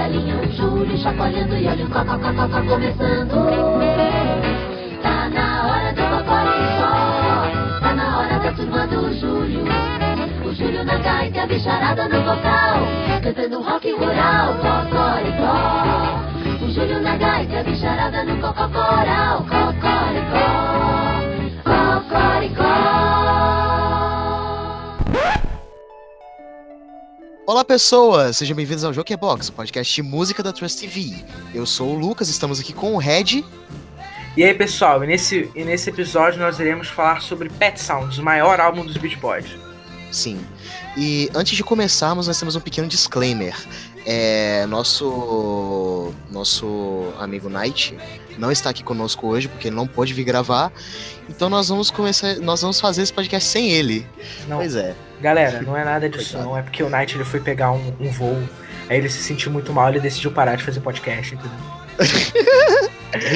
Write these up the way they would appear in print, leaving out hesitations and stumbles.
galinha, o Júlio chacoalhando e olha o cocó começando. Tá na hora do cocoricó, tá na hora da turma do Júlio. O Júlio na gaita, a bicharada no vocal, cantando um rock rural, cocoricó. O Júlio na gaita, a bicharada no cococoral, cocoricó, cocoricó. Olá pessoas, sejam bem-vindos ao Jokerbox, o podcast de música da Trust TV. Eu sou o Lucas, estamos aqui com o Red. E aí pessoal, e nesse episódio nós iremos falar sobre Pet Sounds, o maior álbum dos Beach Boys. Sim, e antes de começarmos nós temos um pequeno disclaimer. Nosso amigo Night não está aqui conosco hoje porque ele não pôde vir gravar. Então nós vamos fazer esse podcast sem ele. Não. Pois é. Galera, não é nada disso não, é porque o Night ele foi pegar um voo, aí ele se sentiu muito mal, ele decidiu parar de fazer podcast, entendeu?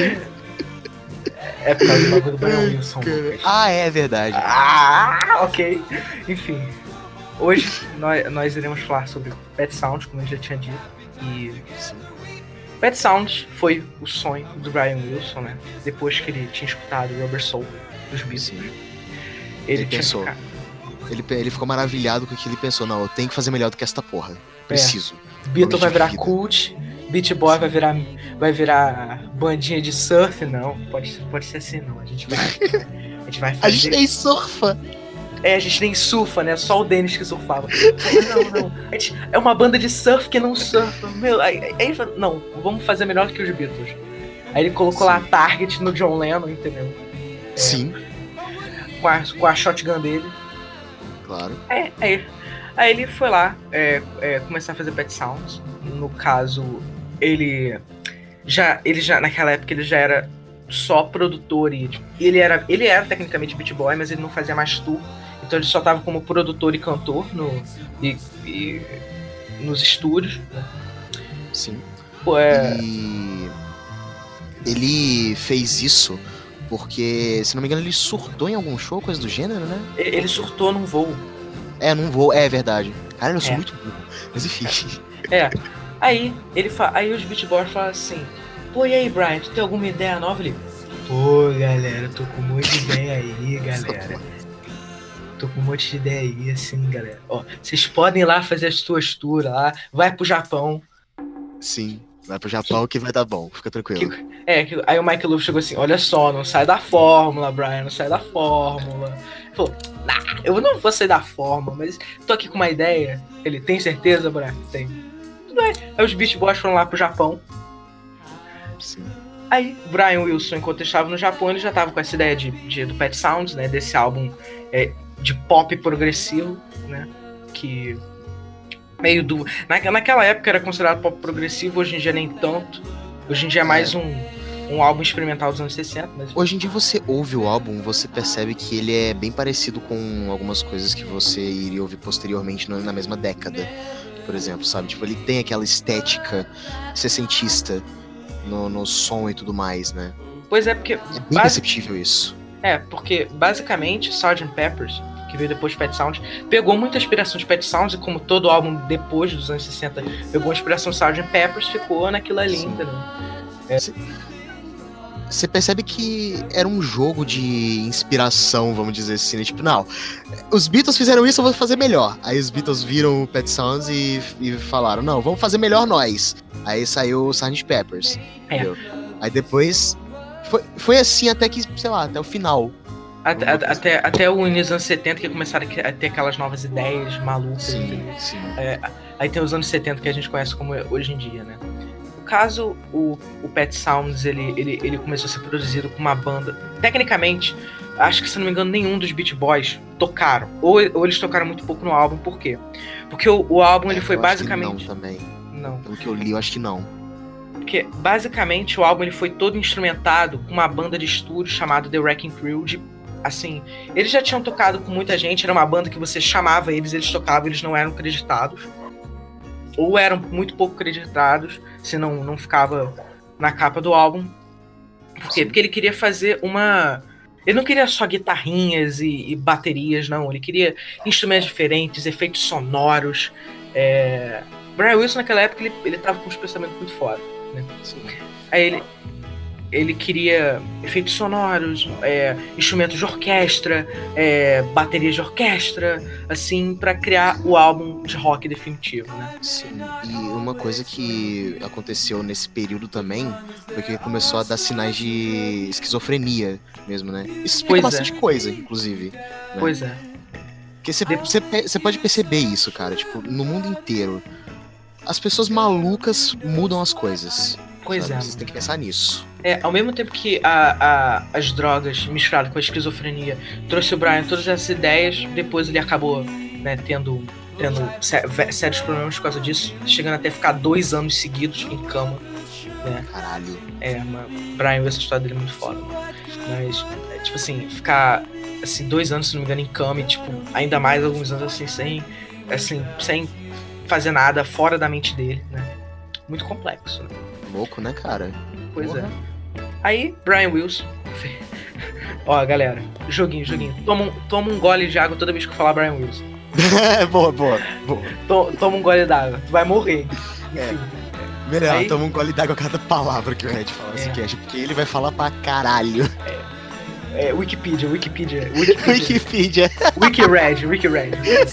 É por causa do bagulho do Brian Wilson. Ah, é verdade. Ok. Enfim, hoje nós iremos falar sobre Pet Sounds, como eu já tinha dito. E Sim. Pet Sounds foi o sonho do Brian Wilson, né? Depois que ele tinha escutado Rubber Soul dos Beatles. Sim. Ele pensou. ficado... Ele ficou maravilhado com o que ele pensou. Não, eu tenho que fazer melhor do que esta porra. Preciso. Beatle vai virar cult, Beach Boy vai virar bandinha de surf, não. Pode ser assim, não. A gente vai fazer... A gente nem surfa. A gente nem surfa, né? Só o Dennis que surfava. Não. A gente é uma banda de surf que não surfa. Meu, aí ele falou, não, vamos fazer melhor que os Beatles. Aí ele colocou lá a Target no John Lennon, entendeu? Sim. Com a shotgun dele. Claro. Aí ele foi lá começar a fazer Pet Sounds. No caso, ele já naquela época ele já era só produtor e ele era tecnicamente Beat Boy, mas ele não fazia mais tour. Então ele só tava como produtor e cantor nos estúdios, né? Sim. E ele fez isso porque, se não me engano, ele surtou em algum show, coisa do gênero, né? Ele surtou num voo. Num voo, é verdade. Cara, eu sou muito burro. Mas enfim. Aí os Beach Boys falam assim: pô, e aí, Brian, tu tem alguma ideia nova? Ele: pô, galera, tô com um monte de ideia aí, galera. Tô com um monte de ideia aí, assim, galera. Ó, vocês podem ir lá fazer as suas tours lá, vai pro Japão. Sim, vai pro Japão que vai dar bom, fica tranquilo. Aí o Mike Love chegou assim: olha só, não sai da fórmula, Brian, não sai da fórmula. Ele falou: eu não vou sair da fórmula, mas tô aqui com uma ideia. Ele: tem certeza, Brian? Tem. Tudo bem. Aí os Beach Boys foram lá pro Japão. Sim. Aí Brian Wilson, enquanto estava no Japão, ele já tava com essa ideia do Pet Sounds, né? Desse álbum de pop progressivo, né? Que meio do... Naquela época era considerado pop progressivo, hoje em dia nem tanto. Hoje em dia é mais um álbum experimental dos anos 60. Mas... Hoje em dia você ouve o álbum, você percebe que ele é bem parecido com algumas coisas que você iria ouvir posteriormente na mesma década, por exemplo, sabe? Tipo, ele tem aquela estética sessentista no som e tudo mais, né? Pois é, porque... É bem perceptível isso. Porque basicamente Sgt. Pepper's, que veio depois de Pet Sounds, pegou muita inspiração de Pet Sounds, e como todo álbum depois dos anos 60 pegou a inspiração de Sgt. Pepper's, ficou naquilo ali, entendeu? Você percebe que era um jogo de inspiração, vamos dizer assim, né? Tipo, não, os Beatles fizeram isso, eu vou fazer melhor. Aí os Beatles viram o Pet Sounds e falaram, não, vamos fazer melhor nós. Aí saiu o Sgt. Pepper's, entendeu? Aí depois foi assim até que, sei lá, até o final. Até o início dos anos 70 que começaram a ter aquelas novas ideias malucas. Sim. Aí tem os anos 70 que a gente conhece como hoje em dia, né? No caso, o Pet Sounds, ele começou a ser produzido com uma banda. Tecnicamente, acho que, se não me engano, nenhum dos Beach Boys tocaram. Ou eles tocaram muito pouco no álbum. Por quê? Porque o álbum ele foi basicamente... Não, também. Não. Pelo que eu li, eu acho que não. Porque, basicamente, o álbum ele foi todo instrumentado com uma banda de estúdio chamada The Wrecking Crew. Assim, eles já tinham tocado com muita gente, era uma banda que você chamava eles tocavam, eles não eram creditados. Ou eram muito pouco creditados, se não ficava na capa do álbum. Por quê? Porque ele queria fazer uma... Ele não queria só guitarrinhas e baterias, não. Ele queria instrumentos diferentes, efeitos sonoros, Brian Wilson naquela época ele tava com uns pensamentos muito foda, né? Sim. Aí ele queria efeitos sonoros, instrumentos de orquestra, baterias de orquestra, assim, pra criar o álbum de rock definitivo, né? Sim, e uma coisa que aconteceu nesse período também foi que ele começou a dar sinais de esquizofrenia mesmo, né? Isso explica Pois é. bastante coisa, inclusive. Né? Pois é. Porque você pode perceber isso, cara, tipo, no mundo inteiro. As pessoas malucas mudam as coisas. Pois sabe? é. Vocês têm que pensar nisso. Ao mesmo tempo que as drogas misturadas com a esquizofrenia trouxe o Brian todas essas ideias, depois ele acabou, né, tendo sérios problemas por causa disso, chegando até ficar 2 anos seguidos em cama, né? Caralho. Brian, essa história dele é muito foda. Mas, tipo assim, ficar assim, 2 anos, se não me engano, em cama e, tipo, ainda mais alguns anos assim, sem fazer nada fora da mente dele, né? Muito complexo, né? Louco, né, cara? Pois Porra. Aí, Brian Wilson. Ó, galera, joguinho. Toma um gole de água toda vez que eu falar Brian Wilson. boa. Toma um gole d'água, tu vai morrer. É. Enfim. Melhor, Aí- toma um gole d'água a cada palavra que o Red fala nesse cast, porque ele vai falar pra caralho. Wikipedia. Wikipedia. Wikired.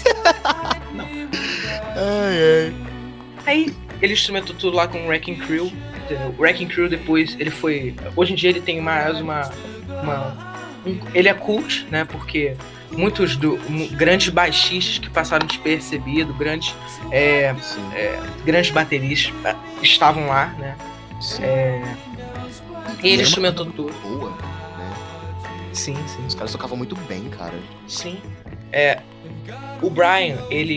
Ai. Aí, ele instrumentou tudo lá com o Wrecking Crew. Entendeu? O Wrecking Crew depois, ele foi... Hoje em dia ele tem mais ele é cult, né? Porque muitos grandes baixistas que passaram despercebido, grandes bateristas estavam lá, né? Sim. E ele era uma instrumentou banda tudo. boa, né? Sim. Os caras tocavam muito bem, cara. Sim. O Brian,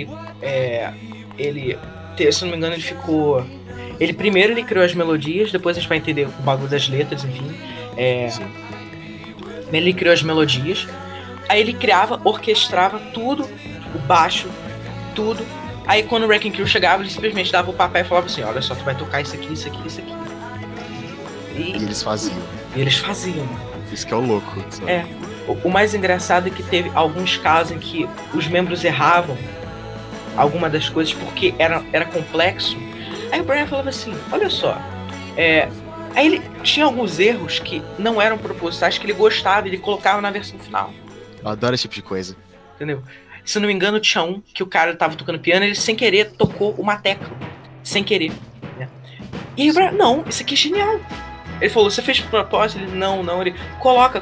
se não me engano, ele ficou... Primeiro ele criou as melodias, depois a gente vai entender o bagulho das letras, enfim. Sim. Ele criou as melodias, aí ele criava, orquestrava tudo, o baixo, tudo. Aí quando o Wrecking Crew chegava, ele simplesmente dava o papel e falava assim, olha só, tu vai tocar isso aqui. E eles faziam. E eles faziam, mano. Isso que é o louco. Sabe? O mais engraçado é que teve alguns casos em que os membros erravam alguma das coisas porque era complexo. Aí o Brian falava assim, olha só, aí ele tinha alguns erros que não eram propositais, que ele gostava, ele colocava na versão final. Eu adoro esse tipo de coisa. Entendeu? Se eu não me engano, tinha um que o cara tava tocando piano, ele sem querer tocou uma tecla. Sem querer. Né? E aí o Brian, não, isso aqui é genial. Ele falou, você fez propósito? Ele, não. Ele, coloca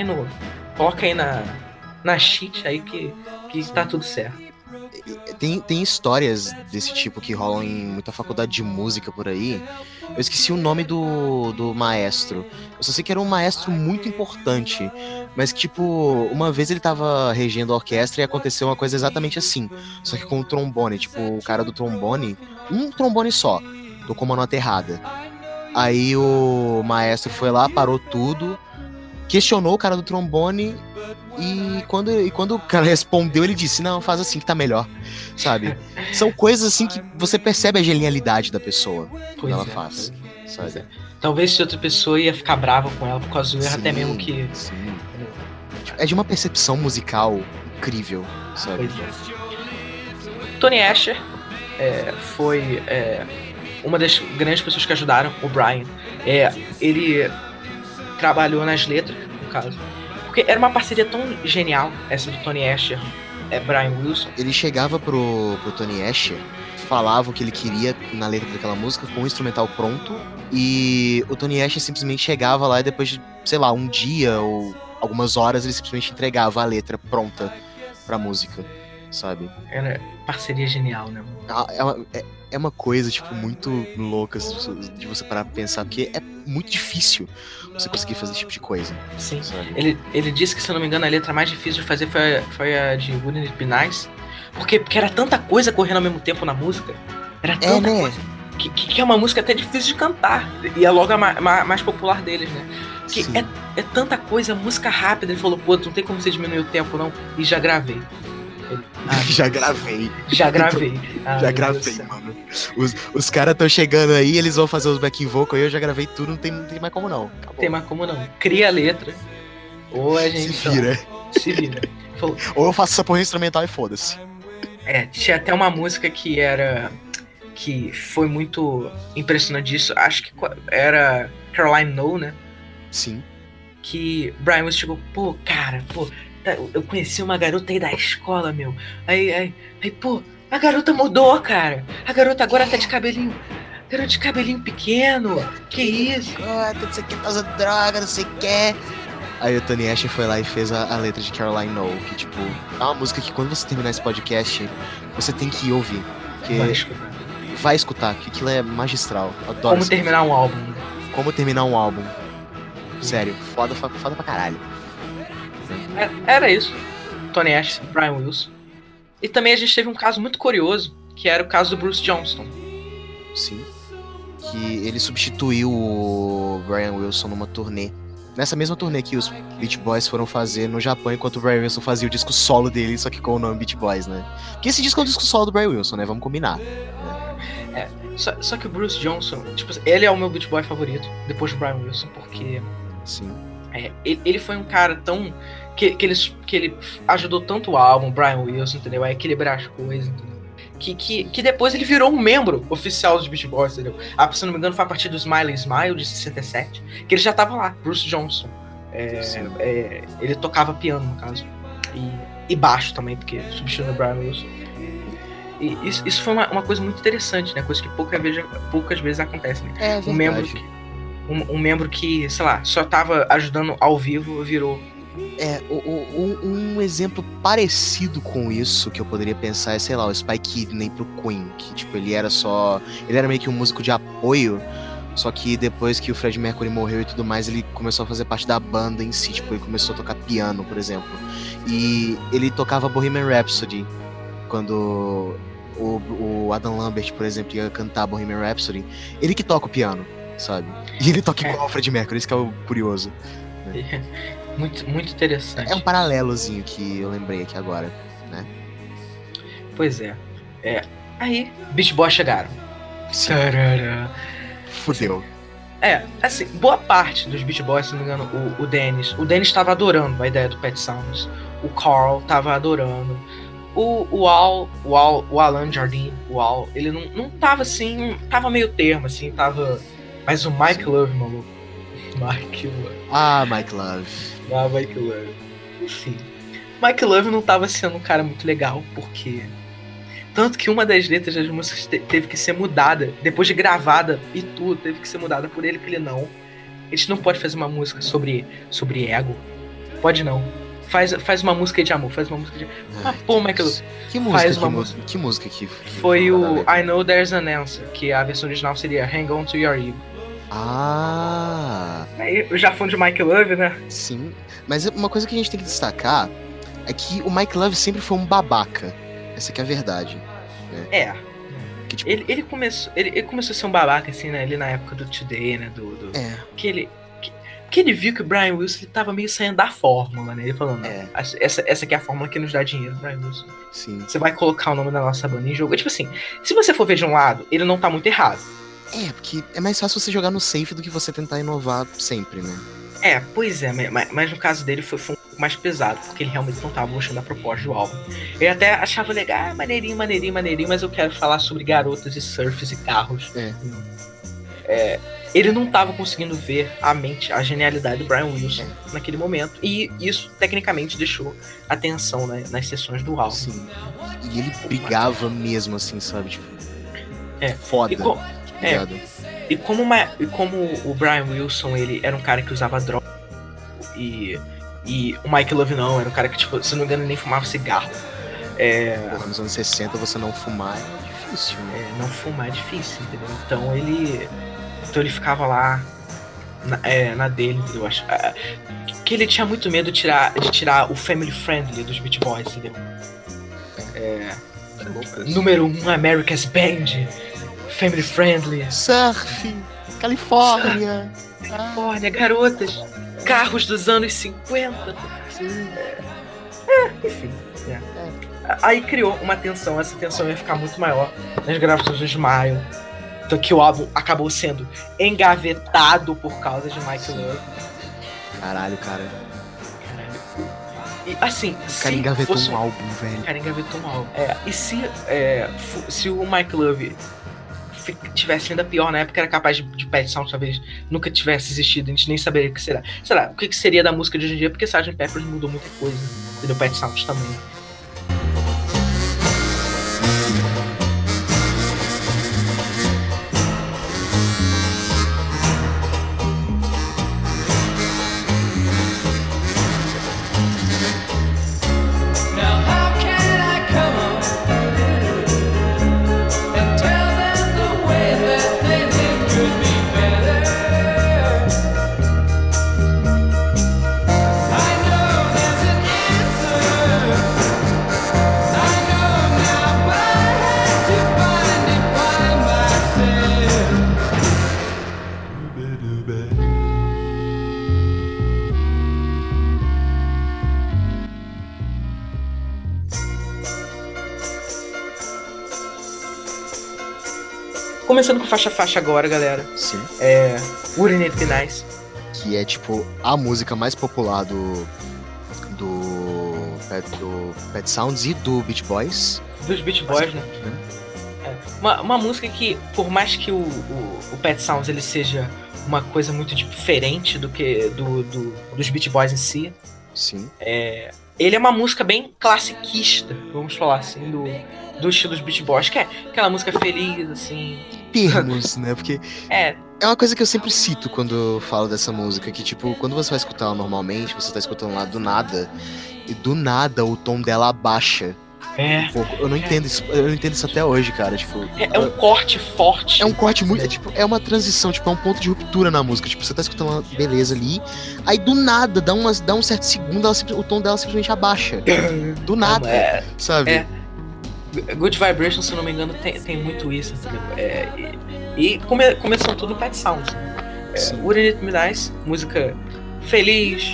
aí na sheet aí que tá tudo certo. Tem histórias desse tipo que rolam em muita faculdade de música por aí. Eu esqueci o nome do maestro. Eu só sei que era um maestro muito importante. Mas que, tipo, uma vez ele tava regendo a orquestra e aconteceu uma coisa exatamente assim. Só que com o trombone. Tipo, o cara do trombone, um trombone só, tocou uma nota errada. Aí o maestro foi lá, parou tudo, questionou o cara do trombone. E quando o cara respondeu, ele disse, não, faz assim que tá melhor, sabe? São coisas assim que você percebe a genialidade da pessoa quando ela faz, sabe? Talvez se outra pessoa ia ficar brava com ela por causa do erro, até mesmo que... Sim. É de uma percepção musical incrível, sabe? Tony Asher foi uma das grandes pessoas que ajudaram o Brian. Ele trabalhou nas letras, no caso. Porque era uma parceria tão genial, essa do Tony Asher, Brian Wilson. Ele chegava pro Tony Asher, falava o que ele queria na letra daquela música com o instrumental pronto, e o Tony Asher simplesmente chegava lá e depois de, sei lá, um dia ou algumas horas ele simplesmente entregava a letra pronta pra música, sabe? Era parceria genial, né? É uma coisa, tipo, muito louca de você parar pra pensar, porque é muito difícil você conseguir fazer esse tipo de coisa. Sim. Sabe? Ele disse que, se eu não me engano, a letra mais difícil de fazer foi a de Wouldn't It Be Nice, porque era tanta coisa correndo ao mesmo tempo na música. Era tanta coisa. Que é uma música até difícil de cantar. E é logo a mais popular deles, né? Que é tanta coisa, música rápida. Ele falou, pô, não tem como você diminuir o tempo, não. E já gravei. Já gravei. Já gravei, mano. Os caras estão chegando aí, eles vão fazer os backing vocal e eu já gravei tudo, não tem mais como não. Acabou. Tem mais como não. Cria a letra. Ou a gente se vira. Ou eu faço essa porra instrumental e foda-se. Tinha até uma música que era que foi muito impressionante disso, acho que era Caroline No, né? Sim. Que Brian Wilson chegou, eu conheci uma garota aí da escola, meu. Aí, pô, a garota mudou, cara. A garota agora tá de cabelinho. Garota de cabelinho pequeno. Que isso? Não sei o que, tá usando droga, não sei o que. Aí o Tony Asher foi lá e fez a letra de Caroline No, que tipo, é uma música que quando você terminar esse podcast, você tem que ouvir. Porque vai escutar, que aquilo é magistral. Eu adoro. Como terminar um álbum. Como terminar um álbum. Sério, foda pra caralho. Era isso. Tony Asher, Brian Wilson. E também a gente teve um caso muito curioso, que era o caso do Bruce Johnston. Sim. Que ele substituiu o Brian Wilson numa turnê. Nessa mesma turnê que os Beach Boys foram fazer no Japão, enquanto o Brian Wilson fazia o disco solo dele, só que com o nome Beach Boys, né? Porque esse disco é o disco solo do Brian Wilson, né? Vamos combinar. Só que o Bruce Johnston, tipo, ele é o meu Beach Boy favorito, depois do Brian Wilson, porque... Sim. Ele foi um cara tão... Que ele ajudou tanto o álbum, Brian Wilson, entendeu? A equilibrar as coisas, entendeu? Que depois ele virou um membro oficial dos Beach Boys, entendeu? Se não me engano, foi a partir do Smiley Smile, de 67, que ele já tava lá, Bruce Johnston. Ele tocava piano, no caso. E baixo também, porque substituindo o Brian Wilson. E isso foi uma coisa muito interessante, né? Coisa que poucas vezes acontece, né? É verdade. Um membro que, sei lá, só tava ajudando ao vivo, virou... Um exemplo parecido com isso que eu poderia pensar é, sei lá, o Spike Kidney pro Queen, que tipo, ele era meio que um músico de apoio, só que depois que o Freddie Mercury morreu e tudo mais, ele começou a fazer parte da banda em si, tipo, ele começou a tocar piano, por exemplo, e ele tocava Bohemian Rhapsody quando o Adam Lambert, por exemplo, ia cantar Bohemian Rhapsody, ele que toca o piano, sabe? E ele toca igual ao Freddie Mercury, isso que é o curioso, né? Muito, muito interessante. É um paralelozinho que eu lembrei aqui agora, né? Pois é. Aí, Beach Boys chegaram. Tarará. Fudeu. Assim, boa parte dos Beach Boys, se não me engano, o Dennis tava adorando a ideia do Pet Sounds. O Carl tava adorando. O Alan Jardine, ele não tava assim, tava meio termo, assim, tava... Mas o Mike Love, maluco. Mike Love. Enfim, Mike Love não tava sendo um cara muito legal, porque... Tanto que uma das letras das músicas teve que ser mudada, depois de gravada e tudo, teve que ser mudada por ele, porque ele não. A gente não pode fazer uma música sobre ego. Pode não. Faz uma música de amor, pô, Mike Love. Que música que foi o I Know There's an Answer, que a versão original seria Hang On To Your Ego. Aí eu já fui de Mike Love, né? Sim, mas uma coisa que a gente tem que destacar é que o Mike Love sempre foi um babaca. Essa que é a verdade, né? Que, tipo... ele começou a ser um babaca, assim, né? Ali na época do Today, né? Que ele viu que o Brian Wilson ele tava meio saindo da fórmula, né? Ele falou, não, essa aqui é a fórmula que nos dá dinheiro, Brian Wilson. Sim. Você vai colocar o nome da nossa banda em jogo. Tipo assim, se você for ver de um lado, ele não tá muito errado. Porque é mais fácil você jogar no safe do que você tentar inovar sempre, né? Pois é, mas no caso dele foi um pouco mais pesado, porque ele realmente não tava gostando da proposta do álbum. Ele até achava legal, maneirinho, mas eu quero falar sobre garotas e surfs e carros. Ele não tava conseguindo ver a genialidade do Brian Wilson naquele momento, e isso tecnicamente deixou atenção, né, nas sessões do álbum. Sim. E ele brigava mesmo, assim, sabe? Tipo, foda. E como o Brian Wilson, ele era um cara que usava droga, e o Mike Love não, era um cara que, tipo, se não me engano, nem fumava cigarro. Nos anos 60 você não fumar é difícil, né? Não fumar é difícil, entendeu? Então ele ficava lá na dele, eu acho. Que ele tinha muito medo de tirar o family friendly dos Beach Boys, entendeu? Número 1, America's Band. Family friendly. Surf. Califórnia. Garotas. Carros dos anos 50. Sim. Enfim. Aí criou uma tensão. Essa tensão ia ficar muito maior nas gravações do Smile. Então que o álbum acabou sendo engavetado por causa de Mike Love. Caralho, cara. E assim, o cara engavetou um álbum, velho. O cara engavetou um álbum. E se o Mike Love tivesse ainda pior na época, era capaz de Pet Sounds talvez nunca tivesse existido, a gente nem saberia o que será. Sei lá, o que seria da música de hoje em dia, porque Sgt. Pepper mudou muita coisa, e do Pet Sounds também. Começando com faixa agora, galera. Sim. Wouldn't It Be Nice? Que é, tipo, a música mais popular do Pet Sounds e do Beach Boys. Dos Beach Boys, né? Uma música que, por mais que o Pet Sounds ele seja uma coisa muito diferente do que dos Beach Boys em si. Sim. Ele é uma música bem classiquista, vamos falar assim, do estilo dos Beach Boys, que é aquela música feliz, assim. Termos, né? Porque é uma coisa que eu sempre cito quando eu falo dessa música, que tipo, quando você vai escutar ela normalmente, você tá escutando lá do nada, e do nada o tom dela abaixa. Um pouco. Eu não entendo isso até hoje, cara. Tipo, é um corte forte. É um corte muito. É uma transição, tipo, é um ponto de ruptura na música. Tipo, você tá escutando uma beleza ali, aí do nada, dá um certo segundo, o tom dela simplesmente abaixa. Do nada. Sabe? Good Vibration, se eu não me engano, tem muito isso, entendeu? Começou tudo no Pet Sounds. Wouldn't It Be Nice, música feliz,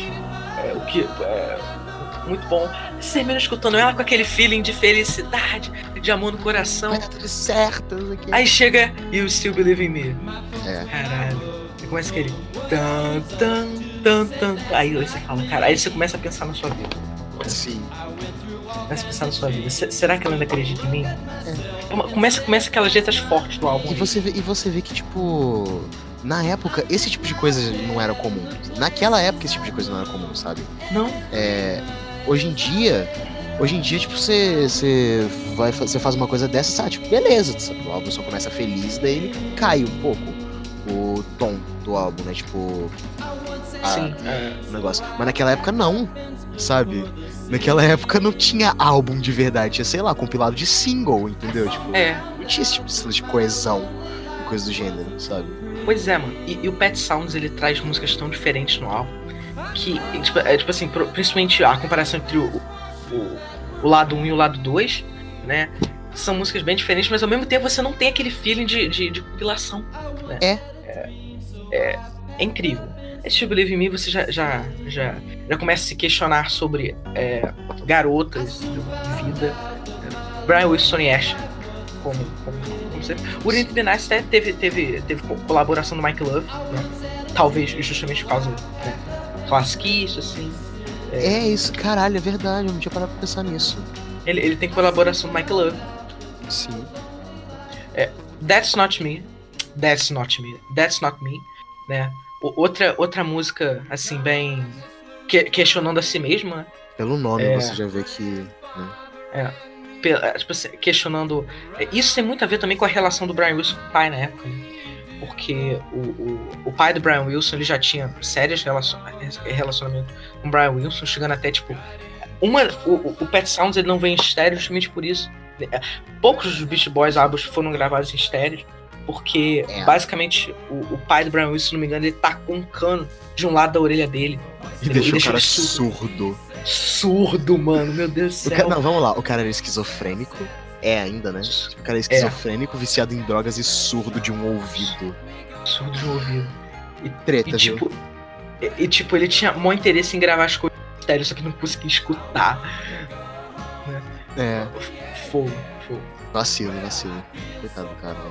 muito bom. Você termina escutando ela com aquele feeling de felicidade, de amor no coração. Vai dar tudo certo. Aí chega You Still Believe in Me. Caralho. Você começa aquele tan, tan, tan, tan. Aí você fala, cara, aí você começa a pensar na sua vida. Sim. Começa a pensar na sua vida. Será que ela ainda acredita em mim? Começa aquelas letras fortes do álbum. E você vê que, tipo, na época, esse tipo de coisa não era comum. Naquela época, esse tipo de coisa não era comum, sabe? Não. Hoje em dia, tipo, você faz uma coisa dessa, sabe? Tipo, beleza, o álbum só começa feliz, daí ele cai um pouco o tom do álbum, né? Tipo, o negócio. Mas naquela época não, sabe? Naquela época não tinha álbum de verdade, tinha, sei lá, compilado de single, entendeu? Tipo, não tinha esse tipo de estilo de coesão e coisa do gênero, sabe? Pois é, mano. E o Pet Sounds, ele traz músicas tão diferentes no álbum que, tipo assim, principalmente a comparação entre o lado 1 e o lado 2, né? São músicas bem diferentes, mas ao mesmo tempo você não tem aquele feeling de compilação, né? É incrível. Esse Believe in Me, você já começa a se questionar sobre garotas de vida. Brian Wilson e Ash, como sempre. O Wouldn't It Be Nice até teve colaboração do Mike Love, né? Talvez justamente por causa, né, classiquista, assim. Isso, caralho, é verdade, eu não tinha parado pra pensar nisso. Ele tem colaboração do Mike Love. Sim. That's Not Me, né? Outra música, assim, bem questionando a si mesma, né? Pelo nome você já vê que, né? Tipo assim, questionando. Isso tem muito a ver também com a relação do Brian Wilson com o pai na época, né? Porque o pai do Brian Wilson, ele já tinha sérios relacionamentos com o Brian Wilson, chegando até, tipo, o Pet Sounds ele não vem em estéreo justamente por isso. Poucos dos Beach Boys álbuns foram gravados em estéreo, porque basicamente o pai do Brian Wilson, se não me engano, ele tacou um cano de um lado da orelha dele. E deixou o cara surdo. Surdo, mano, meu Deus do céu. Não, vamos lá, o cara era esquizofrênico. Ainda, né? O cara é esquizofrênico, viciado em drogas e surdo de um ouvido. Surdo de um ouvido. E treta, viu? Tipo, ele tinha maior interesse em gravar as coisas estéreo, só que não conseguia escutar. Fogo. Vacilo. Coitado do cara.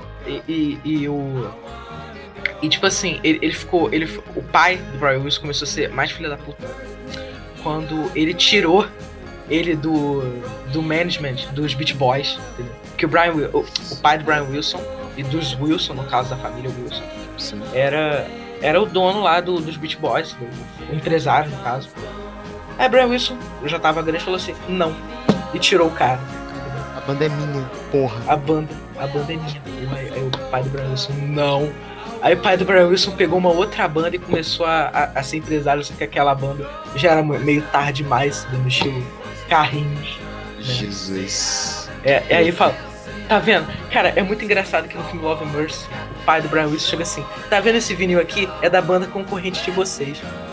E tipo assim, ele ficou. O pai do Brian Wilson começou a ser mais filha da puta quando ele tirou ele do management dos Beach Boys, entendeu? Porque o pai do Brian Wilson, e dos Wilson, no caso da família Wilson, Sim. era o dono lá dos Beach Boys, o empresário, no caso. Aí Brian Wilson já tava grande e falou assim, não. E tirou o cara. A banda é minha, porra. A banda é minha. Aí o pai do Brian Wilson, não. Aí o pai do Brian Wilson pegou uma outra banda e começou a ser empresário, só que aquela banda já era meio tarde demais, no estilo carrinhos. Né? Jesus. Aí fala, tá vendo? Cara, é muito engraçado que no filme Love and Mercy, o pai do Brian Wilson chega assim, tá vendo esse vinil aqui? É da banda concorrente de vocês.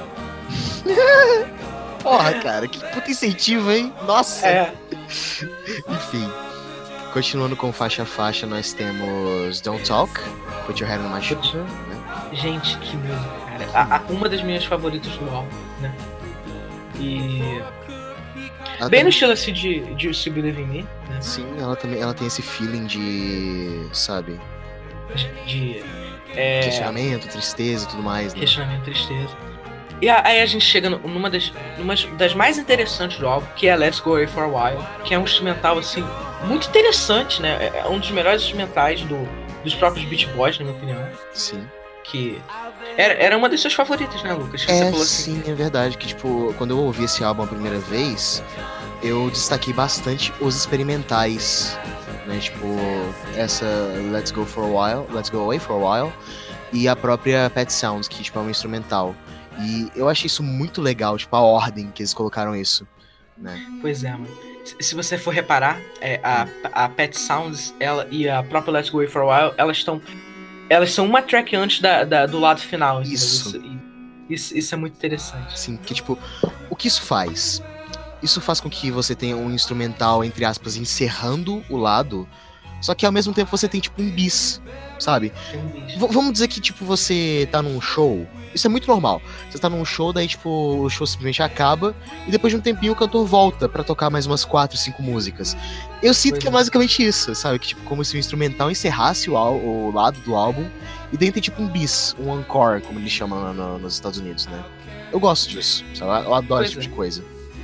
Porra, cara, que puta incentivo, hein? Nossa! Enfim, continuando com faixa a faixa, nós temos Don't Talk, Put Your Head on My Shoulder, né? Gente, que música, cara. Uma das minhas favoritas do álbum, né? E... bem no estilo assim de You Still Believe in Me, né? Sim, ela tem esse feeling de, sabe... questionamento, tristeza e tudo mais, né? Questionamento, tristeza. E aí a gente chega numa das mais interessantes do álbum, que é Let's Go Away for a While, que é um instrumental, assim, muito interessante, né? É um dos melhores instrumentais dos próprios Beach Boys, na minha opinião. Sim. Que era uma das suas favoritas, né, Lucas? Que você falou assim. Sim, é verdade. Que, tipo, quando eu ouvi esse álbum a primeira vez, eu destaquei bastante os experimentais, né? Tipo, essa Let's Go Away for a While, e a própria Pet Sounds, que, tipo, é um instrumental. E eu achei isso muito legal, tipo, a ordem que eles colocaram isso, né? Pois é, mano. Se você for reparar, a Pet Sounds e a própria Let's Go Away for a While, elas são uma track antes do lado final. Isso. Isso é muito interessante. Sim, que tipo, o que isso faz? Isso faz com que você tenha um instrumental, entre aspas, encerrando o lado, só que ao mesmo tempo você tem tipo um bis, sabe? Vamos dizer que tipo você tá num show, isso é muito normal. Você tá num show, daí tipo o show simplesmente acaba e depois de um tempinho o cantor volta pra tocar mais umas 4, 5 músicas. Eu sinto que é basicamente isso, sabe? Que tipo como se o instrumental encerrasse o lado do álbum e daí tem tipo um bis, um encore, como eles chamam nos Estados Unidos, né? Eu gosto disso, sabe? Eu adoro esse tipo de coisa.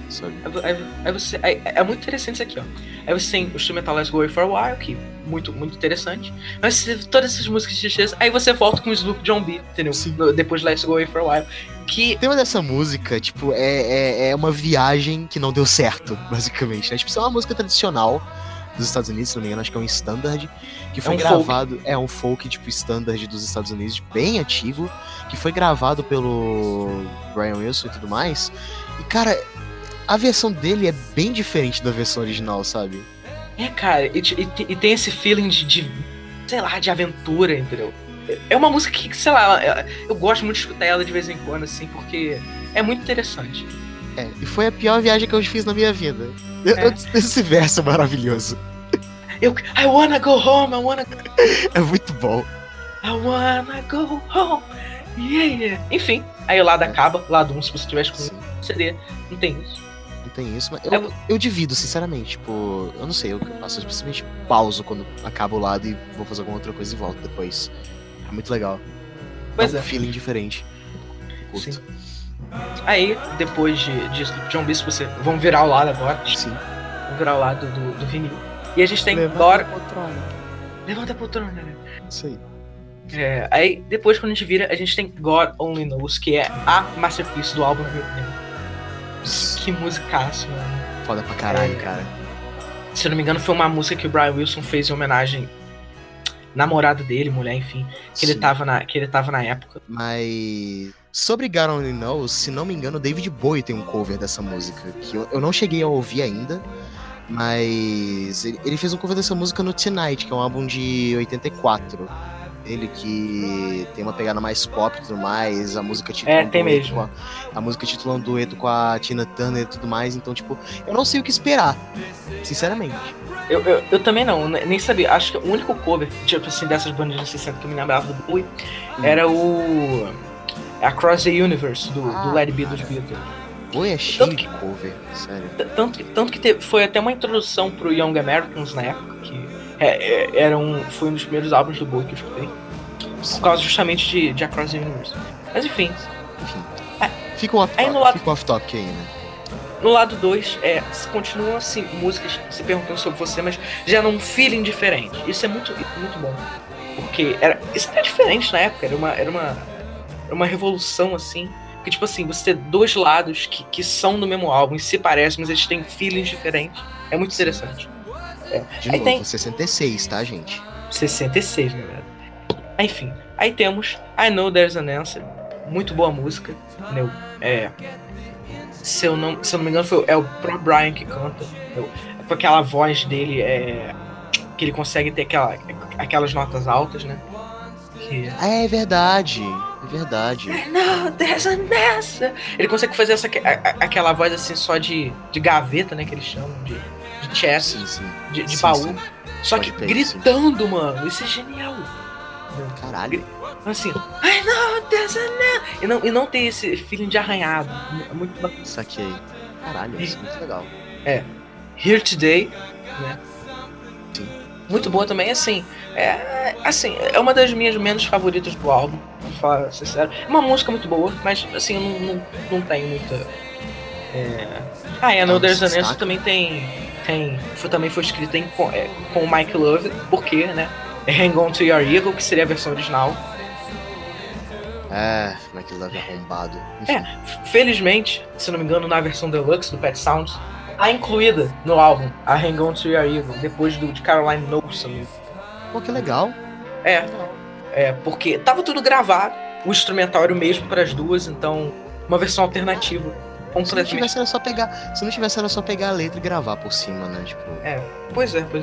É muito interessante isso aqui, ó. Aí você tem o instrumental Let's Go Away for a While, que muito, muito interessante. Mas todas essas músicas de tristeza, aí você volta com o Sloop John B, entendeu? Depois de Let's Go Away for a While. Que... O tema dessa música, tipo, é uma viagem que não deu certo, basicamente, né? Tipo, isso é uma música tradicional dos Estados Unidos, se não me engano, acho que é um standard, que foi gravado... Folk. É um folk, tipo, standard dos Estados Unidos, bem antigo, que foi gravado pelo Brian Wilson e tudo mais. E, cara... A versão dele é bem diferente da versão original, sabe? Cara, e tem esse feeling de sei lá, de aventura, entendeu? É uma música que, sei lá, eu gosto muito de escutar ela de vez em quando, assim, porque é muito interessante. E foi a pior viagem que eu fiz na minha vida. Esse verso é maravilhoso. I wanna go home, I wanna... É muito bom. I wanna go home, yeah. Enfim, aí o lado acaba, lado 1, se você tivesse com CD, não tem isso. Tem isso, mas eu divido, sinceramente, tipo, eu não sei, eu faço simplesmente pauso quando acaba o lado e vou fazer alguma outra coisa e volto depois. É muito legal. Pois é um feeling diferente. Sim. Aí, depois de John B, você vão virar o lado agora. Sim. Vão virar o lado do vinil. E a gente tem Levanta a poltrona. Levanta a poltrona, né? Isso aí. Aí, depois, quando a gente vira, a gente tem God Only Knows, que é a masterpiece do álbum, na minha opinião. Que musicaço, mano. Foda pra caralho, cara. Se eu não me engano, foi uma música que o Brian Wilson fez em homenagem namorada dele, mulher, enfim. Que ele tava na época. Mas sobre God Only Knows, se não me engano, o David Bowie tem um cover dessa música. Que eu não cheguei a ouvir ainda. Mas ele fez um cover dessa música no Tonight, que é um álbum de 84. Ele que tem uma pegada mais pop e tudo mais, a música titula tem mesmo. A música titula um dueto com a Tina Turner e tudo mais, então tipo, eu não sei o que esperar, sinceramente. Eu também não, nem sabia. Acho que o único cover, tipo assim, dessas bandas de 60 que eu me lembrava do Bowie era o Across the Universe, do Let It Be dos Beatles. Bowie é cheio de cover, sério. Tanto que foi até uma introdução pro Young Americans na época, que foi um dos primeiros álbuns do Bowie que eu escutei. Por causa justamente de Across the Universe. Mas enfim. Fica um off-topic aí, né? No lado 2, continuam assim, músicas se perguntando sobre você, mas já num feeling diferente. Isso é muito, muito bom. Porque isso era diferente na época, era uma revolução, assim. Porque, tipo assim, você ter dois lados que são do mesmo álbum e se parecem, mas eles têm feelings diferentes. É muito interessante. De novo, tem 66, tá, gente? 66, na verdade. Enfim, aí temos I Know There's an Answer. Muito boa música, entendeu? Se eu não me engano, é o próprio Brian que canta. Com aquela voz dele, que ele consegue ter aquelas notas altas, né? É verdade. É verdade. I know there's an answer. Ele consegue fazer aquela voz assim só de gaveta, né? Que eles chamam de chest, de baú. Sim. Só que gritando, mano. Isso é genial. Caralho. Assim, I know there's an answer. E não ter esse feeling de arranhado. É muito bacana. Saquei. Caralho, isso é muito legal. Here Today, né? Sim. Muito boa também, assim. É uma das minhas menos favoritas do álbum, pra falar sincero. É uma música muito boa, mas assim, eu não tenho muita. I Know There's an Answer também também foi escrita com o Mike Love, porque, né? Hang On To Your Eagle, que seria a versão original. Mike Love arrombado. Felizmente, se não me engano, na versão deluxe do Pet Sounds, a incluída no álbum, a Hang On To Your Eagle, depois de Caroline Knowles. Pô, que legal. Porque tava tudo gravado, o instrumental era o mesmo para as duas, então uma versão alternativa. Se não tivesse era só pegar a letra e gravar por cima, né? Tipo... Pois é.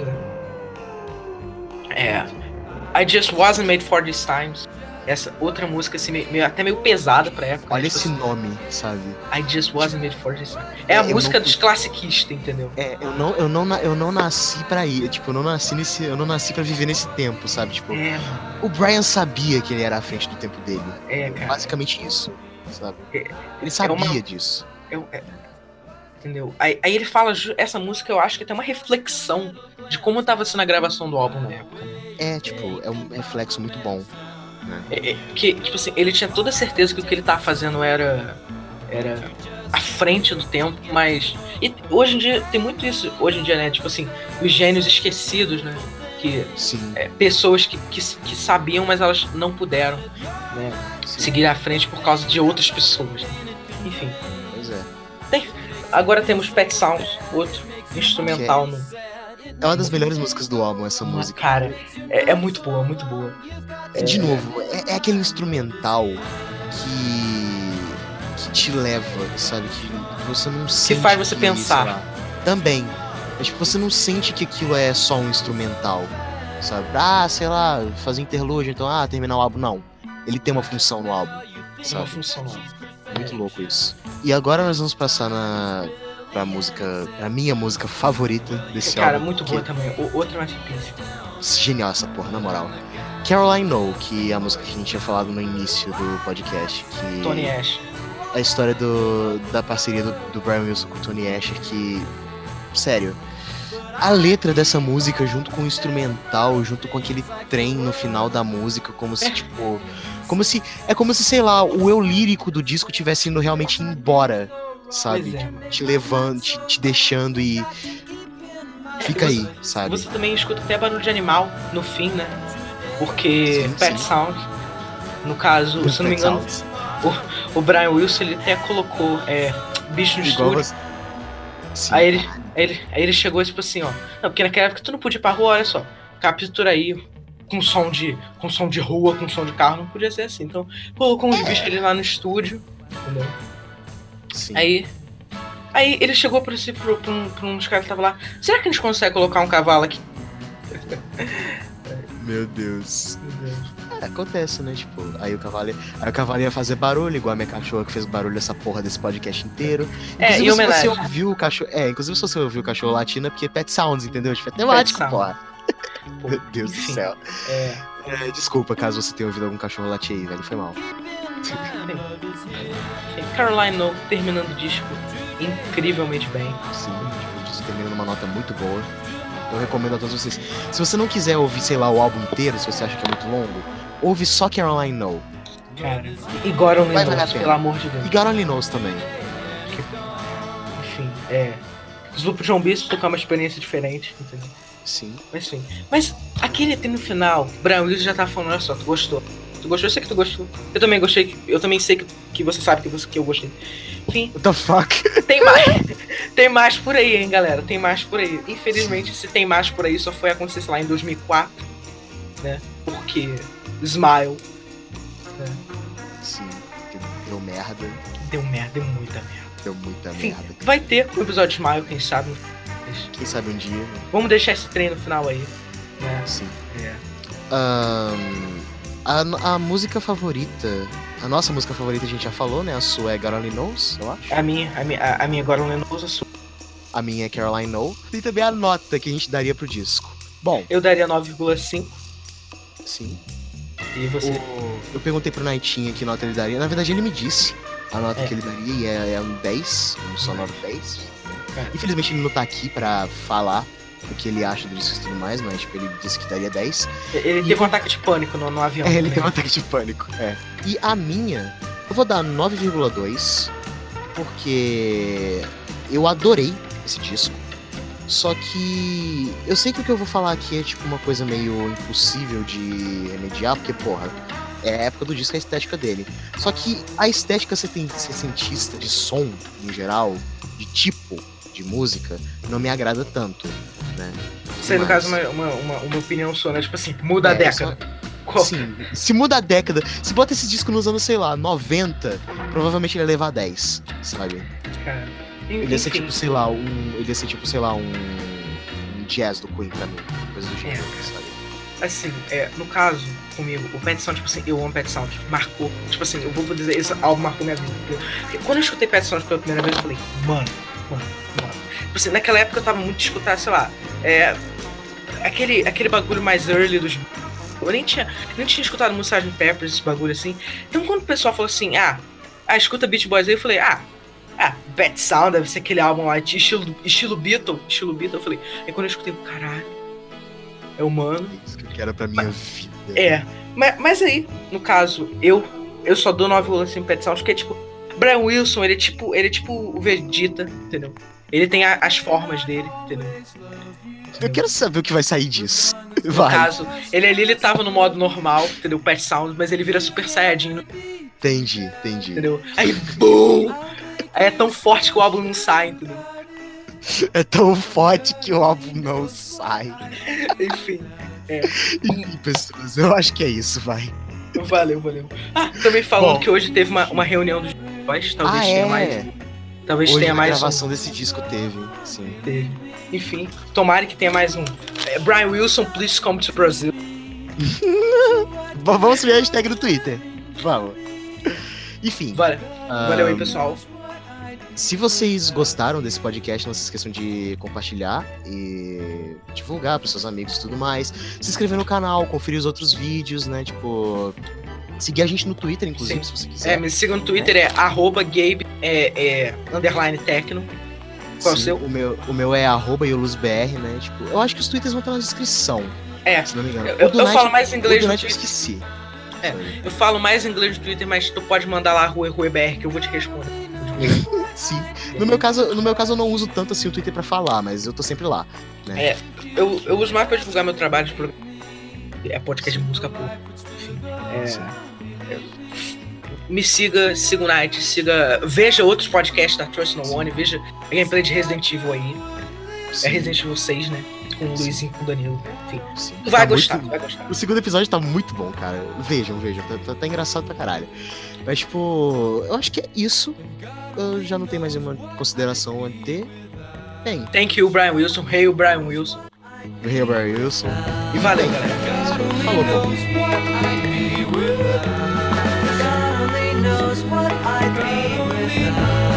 I Just Wasn't Made For These Times. Essa outra música, assim, até meio pesada pra época. Olha esse nome, sabe? I Just Wasn't Made For This Times. A música dos classiquistas, entendeu? Eu não nasci pra ir. Tipo, eu não nasci pra viver nesse tempo, sabe? Tipo, o Brian sabia que ele era à frente do tempo dele. Cara. Basicamente isso, sabe? Ele sabia disso. Entendeu? Aí ele fala, essa música eu acho que tem uma reflexão de como tava sendo a gravação do álbum na época. É um reflexo muito bom. Que, tipo assim, ele tinha toda certeza que o que ele tava fazendo era à frente do tempo, mas... E hoje em dia, tem muito isso, hoje em dia, né? Tipo assim, os gênios esquecidos, né? Que pessoas que sabiam, mas elas não puderam, né? Seguir à frente por causa de outras pessoas. Enfim. Pois é. Agora temos Pet Sounds, outro instrumental. É uma das melhores músicas do álbum, essa música. Cara, é muito boa, muito boa. De novo, é aquele instrumental que te leva, sabe? Que você não sente. Que faz você pensar. Também. Tipo, você não sente que aquilo é só um instrumental, sabe? Sei lá, fazer interlúdio, então, terminar o álbum. Não. Ele tem uma função no álbum, sabe? Tem uma função no álbum. Muito louco isso. E agora nós vamos passar pra minha música favorita desse álbum. Cara, muito boa também. Outra masterpiece. Genial essa porra, na moral. Caroline Know, que é a música que a gente tinha falado no início do podcast. Que Tony Asher. A história da parceria do Brian Wilson com o Tony Asher, que... Sério, a letra dessa música junto com o instrumental, junto com aquele trem no final da música, como se, tipo... É como se, sei lá, o eu lírico do disco tivesse indo realmente embora, sabe? Te levando, te deixando e... Fica aí, sabe? Você também escuta até barulho de animal no fim, né? Porque Pet Sound, no caso, se não me engano, o Brian Wilson, ele até colocou bicho no estúdio. Aí ele chegou tipo assim, ó. Não, porque naquela época tu não podia ir pra rua, olha só. Captura aí com som de rua, com som de carro, não podia ser assim. Então, colocou uns bichos ali lá no estúdio, entendeu? Sim. Aí ele chegou pra uns caras que estavam lá. Será que a gente consegue colocar um cavalo aqui? Meu Deus. Acontece, né? Tipo, aí o cavalo ia fazer barulho, igual a minha cachorra que fez barulho dessa porra desse podcast inteiro. E homenagem. Inclusive se você ouviu o cachorro latindo é porque é Pet Sounds, entendeu? Tipo, é temático, porra. Meu Deus do céu. Desculpa caso você tenha ouvido algum cachorro latir aí, velho. Foi mal. Caroline Know terminando o disco incrivelmente bem. Sim, tipo, o disco termina numa nota muito boa. Eu recomendo a todos vocês. Se você não quiser ouvir, sei lá, o álbum inteiro, se você acha que é muito longo, ouve só Caroline Know. Cara, e God Only Knows, pelo amor de Deus. E God Only Knows também. Enfim, Sloop John Bispo tocar uma experiência diferente, entendeu? Sim. Mas a aquele tem no final, Brian Wilson já tá falando, olha só, tu gostou? Tu gostou? Eu sei que tu gostou. Eu também gostei, eu também sei que você sabe que eu gostei. Enfim. What the fuck? Tem mais por aí, hein, galera. Tem mais por aí. Infelizmente, se tem mais por aí, só foi acontecer, sei lá, em 2004, né? Porque Smile. Né? Sim, deu merda. Deu muita merda. Deu muita Enfim, merda. vai ter um episódio de Smile, quem sabe. Quem sabe um dia. Vamos deixar esse trem no final aí. Né? Sim. É. A música favorita. A nossa música favorita a gente já falou, né? A sua é God Only Knows, eu acho. A minha agora não lembro a sua. A minha é Caroline No. E também a nota que a gente daria pro disco. Bom. Eu daria 9,5. Sim. E você? Eu perguntei pro Naitinha que nota ele daria. Na verdade, ele me disse a nota que ele daria e é um 10, um sonoro 10. Infelizmente, ele não tá aqui pra falar o que ele acha do disco e tudo mais, mas tipo, ele disse que daria 10. Ele teve um ataque de pânico no avião. É, ele teve um ataque de pânico, E a minha, eu vou dar 9,2, porque eu adorei esse disco. Só que eu sei que o que eu vou falar aqui é tipo uma coisa meio impossível de remediar, porque, porra, é a época do disco, a estética dele. Só que a estética sessentista de som, em geral, de tipo de música, não me agrada tanto, né? Isso aí, no caso, uma opinião sua, né? Tipo assim, muda a década. Sim, se muda a década, se bota esse disco nos anos, sei lá, 90, provavelmente ele ia levar 10, sabe? Cara, ele ia ser tipo, sei lá, um jazz do Queen pra mim, coisa do gênero, sabe? Assim, no caso, comigo, o Pet Sound, tipo assim, eu amo Pet Sound, marcou, tipo assim, eu vou dizer, esse álbum marcou minha vida. Porque quando eu escutei Pet Sound pela primeira vez, eu falei, mano. Tipo assim, naquela época eu tava muito escutando, sei lá, aquele bagulho mais early dos... Eu nem tinha escutado muito Sgt. Pepper's, esse bagulho assim. Então quando o pessoal falou assim, escuta Beach Boys aí, eu falei, Pet Sound deve ser aquele álbum lá, estilo Beatle, eu falei. Aí quando eu escutei, caralho, é humano. Isso que eu quero pra minha vida. Mas aí, no caso, eu só dou 9,5 Pet Sound, porque é tipo, Brian Wilson, ele é tipo o Vegeta, entendeu? Ele tem as formas dele, entendeu? Eu quero saber o que vai sair disso. No caso, ele tava no modo normal, entendeu? Pet Sound, mas ele vira Super Saiyajin. Entendi. Entendeu? Aí, BUM! Aí é tão forte que o álbum não sai, entendeu? É tão forte que o álbum não sai. Enfim. Enfim, pessoas, eu acho que é isso, vai. Valeu. Também falando que hoje teve uma reunião dos boys, talvez tenha mais. Talvez hoje tenha mais. A gravação desse disco teve, sim. Teve. Enfim, tomara que tenha mais um. Brian Wilson, please come to Brazil. Vamos subir a hashtag no Twitter. Vamos. Enfim. Valeu aí, pessoal. Se vocês gostaram desse podcast, não se esqueçam de compartilhar e divulgar para seus amigos e tudo mais. Se inscrever no canal, conferir os outros vídeos, né? Tipo, seguir a gente no Twitter, inclusive, se você quiser. Me sigam no Twitter, @Gabe _Tecno. Qual é o seu? O meu é @YolusBR, né? Tipo, eu acho que os Twitters vão estar na descrição. Se não me engano. Eu falo mais inglês no Twitter. Twitter. Eu esqueci. Eu falo mais inglês no Twitter, mas tu pode mandar lá RueBR que eu vou te responder. Sim. No meu caso eu não uso tanto assim o Twitter pra falar, mas eu tô sempre lá, né? Eu uso mais pra divulgar meu trabalho de programa. Podcast de música pura. Enfim. Me siga o Night, veja outros podcasts da Trust No One, veja a gameplay de Resident Evil aí. Sim. É Resident Evil 6, né? Com o Luizinho, com o Danilo. Enfim. Sim. Tu vai gostar. O segundo episódio tá muito bom, cara. Vejam. Tá engraçado pra caralho. Mas, tipo, eu acho que é isso. Eu já não tenho mais nenhuma consideração a ter. Bem. Thank you, Brian Wilson. Hail, Brian Wilson. Hail, Brian Wilson. E valeu, galera. Falou, pô.